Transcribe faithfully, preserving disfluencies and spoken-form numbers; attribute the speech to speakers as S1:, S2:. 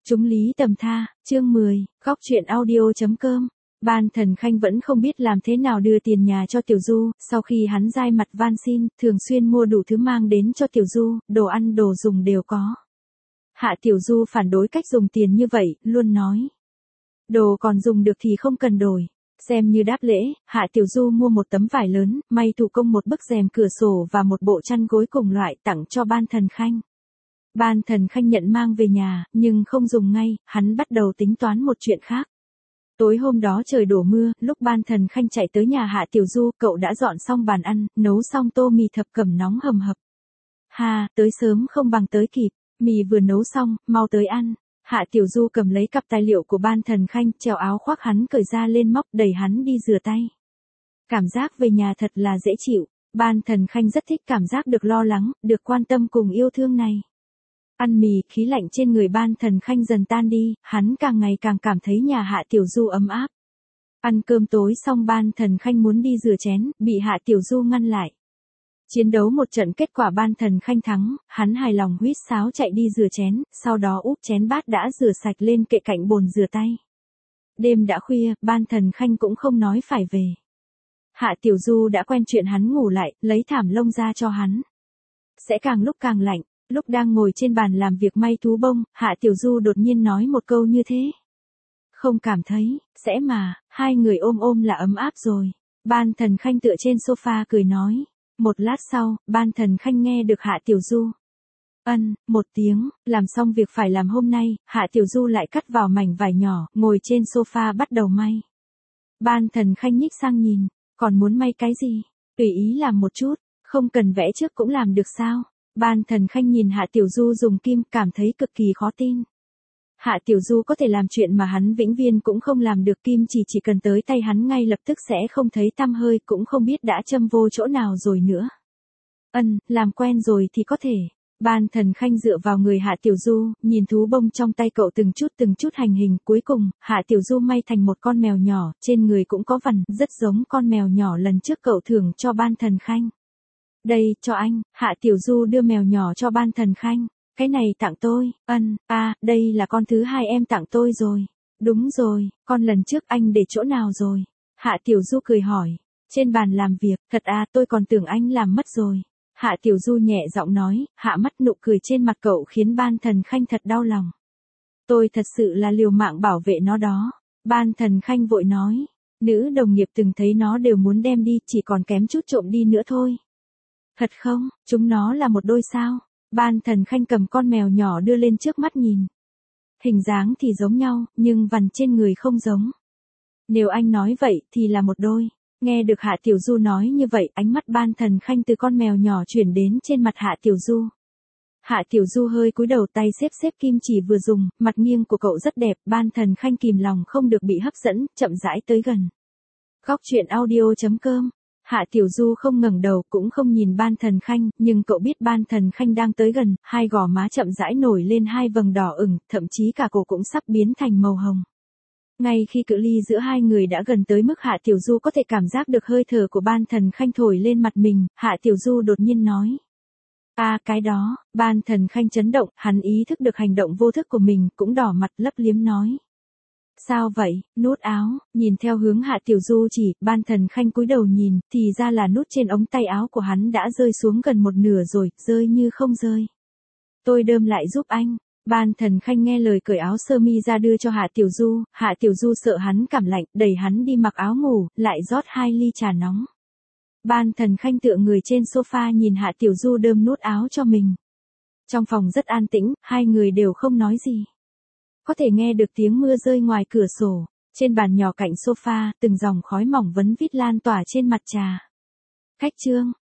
S1: Chúng lý tầm tha, chương mười, góc truyện audio.com. Ban Thần Khanh vẫn không biết làm thế nào đưa tiền nhà cho Tiểu Du, sau khi hắn dai mặt van xin, thường xuyên mua đủ thứ mang đến cho Tiểu Du, đồ ăn đồ dùng đều có. Hạ Tiểu Du phản đối cách dùng tiền như vậy, luôn nói. Đồ còn dùng được thì không cần đổi. Xem như đáp lễ, Hạ Tiểu Du mua một tấm vải lớn, may thủ công một bức rèm cửa sổ và một bộ chăn gối cùng loại tặng cho Ban Thần Khanh. Ban Thần Khanh nhận mang về nhà, nhưng không dùng ngay, hắn bắt đầu tính toán một chuyện khác. Tối hôm đó trời đổ mưa, lúc Ban Thần Khanh chạy tới nhà Hạ Tiểu Du, cậu đã dọn xong bàn ăn, nấu xong tô mì thập cẩm nóng hầm hập. Ha, tới sớm không bằng tới kịp, mì vừa nấu xong, mau tới ăn. Hạ Tiểu Du cầm lấy cặp tài liệu của Ban Thần Khanh, treo áo khoác hắn cởi ra lên móc, đẩy hắn đi rửa tay. Cảm giác về nhà thật là dễ chịu, Ban Thần Khanh rất thích cảm giác được lo lắng, được quan tâm cùng yêu thương này. Ăn mì, khí lạnh trên người Ban Thần Khanh dần tan đi, hắn càng ngày càng cảm thấy nhà Hạ Tiểu Du ấm áp. Ăn cơm tối xong Ban Thần Khanh muốn đi rửa chén, bị Hạ Tiểu Du ngăn lại. Chiến đấu một trận kết quả Ban Thần Khanh thắng, hắn hài lòng huýt sáo chạy đi rửa chén, sau đó úp chén bát đã rửa sạch lên kệ cạnh bồn rửa tay. Đêm đã khuya, Ban Thần Khanh cũng không nói phải về. Hạ Tiểu Du đã quen chuyện hắn ngủ lại, lấy thảm lông ra cho hắn. Sẽ càng lúc càng lạnh. Lúc đang ngồi trên bàn làm việc may thú bông, Hạ Tiểu Du đột nhiên nói một câu như thế. Không cảm thấy, sẽ mà, hai người ôm ôm là ấm áp rồi. Ban Thần Khanh tựa trên sofa cười nói. Một lát sau, Ban Thần Khanh nghe được Hạ Tiểu Du. Ân, một tiếng, làm xong việc phải làm hôm nay, Hạ Tiểu Du lại cắt vào mảnh vải nhỏ, ngồi trên sofa bắt đầu may. Ban Thần Khanh nhích sang nhìn, còn muốn may cái gì? Tùy ý làm một chút, không cần vẽ trước cũng làm được sao? Ban Thần Khanh nhìn Hạ Tiểu Du dùng kim, cảm thấy cực kỳ khó tin. Hạ Tiểu Du có thể làm chuyện mà hắn vĩnh viên cũng không làm được, kim chỉ chỉ cần tới tay hắn ngay lập tức sẽ không thấy tăm hơi, cũng không biết đã châm vô chỗ nào rồi nữa. Ân, làm quen rồi thì có thể. Ban Thần Khanh dựa vào người Hạ Tiểu Du, nhìn thú bông trong tay cậu từng chút từng chút hành hình, cuối cùng, Hạ Tiểu Du may thành một con mèo nhỏ, trên người cũng có vằn, rất giống con mèo nhỏ lần trước cậu thưởng cho Ban Thần Khanh. Đây, cho anh, Hạ Tiểu Du đưa mèo nhỏ cho Ban Thần Khanh. Cái này tặng tôi, ân, à, đây là con thứ hai em tặng tôi rồi. Đúng rồi, con lần trước anh để chỗ nào rồi? Hạ Tiểu Du cười hỏi. Trên bàn làm việc, thật à, tôi còn tưởng anh làm mất rồi. Hạ Tiểu Du nhẹ giọng nói, hạ mắt nụ cười trên mặt cậu khiến Ban Thần Khanh thật đau lòng. Tôi thật sự là liều mạng bảo vệ nó đó. Ban Thần Khanh vội nói, nữ đồng nghiệp từng thấy nó đều muốn đem đi, chỉ còn kém chút trộm đi nữa thôi. Thật không, chúng nó là một đôi sao? Ban Thần Khanh cầm con mèo nhỏ đưa lên trước mắt nhìn. Hình dáng thì giống nhau, nhưng vằn trên người không giống. Nếu anh nói vậy thì là một đôi. Nghe được Hạ Tiểu Du nói như vậy, ánh mắt Ban Thần Khanh từ con mèo nhỏ chuyển đến trên mặt Hạ Tiểu Du. Hạ Tiểu Du hơi cúi đầu, tay xếp xếp kim chỉ vừa dùng, mặt nghiêng của cậu rất đẹp, Ban Thần Khanh kìm lòng không được bị hấp dẫn, chậm rãi tới gần. Góc truyện audio.com. Hạ Tiểu Du không ngẩng đầu, cũng không nhìn Ban Thần Khanh, nhưng cậu biết Ban Thần Khanh đang tới gần, hai gò má chậm rãi nổi lên hai vầng đỏ ửng, thậm chí cả cổ cũng sắp biến thành màu hồng. Ngay khi cự ly giữa hai người đã gần tới mức Hạ Tiểu Du có thể cảm giác được hơi thở của Ban Thần Khanh thổi lên mặt mình, Hạ Tiểu Du đột nhiên nói. À, cái đó, Ban Thần Khanh chấn động, hắn ý thức được hành động vô thức của mình, cũng đỏ mặt lấp liếm nói. Sao vậy, nút áo, nhìn theo hướng Hạ Tiểu Du chỉ, Ban Thần Khanh cúi đầu nhìn, thì ra là nút trên ống tay áo của hắn đã rơi xuống gần một nửa rồi, rơi như không rơi. Tôi đơm lại giúp anh. Ban Thần Khanh nghe lời cởi áo sơ mi ra đưa cho Hạ Tiểu Du, Hạ Tiểu Du sợ hắn cảm lạnh, đẩy hắn đi mặc áo ngủ, lại rót hai ly trà nóng. Ban Thần Khanh tựa người trên sofa nhìn Hạ Tiểu Du đơm nút áo cho mình. Trong phòng rất an tĩnh, hai người đều không nói gì. Có thể nghe được tiếng mưa rơi ngoài cửa sổ, trên bàn nhỏ cạnh sofa, từng dòng khói mỏng vấn vít lan tỏa trên mặt trà. Cách chương,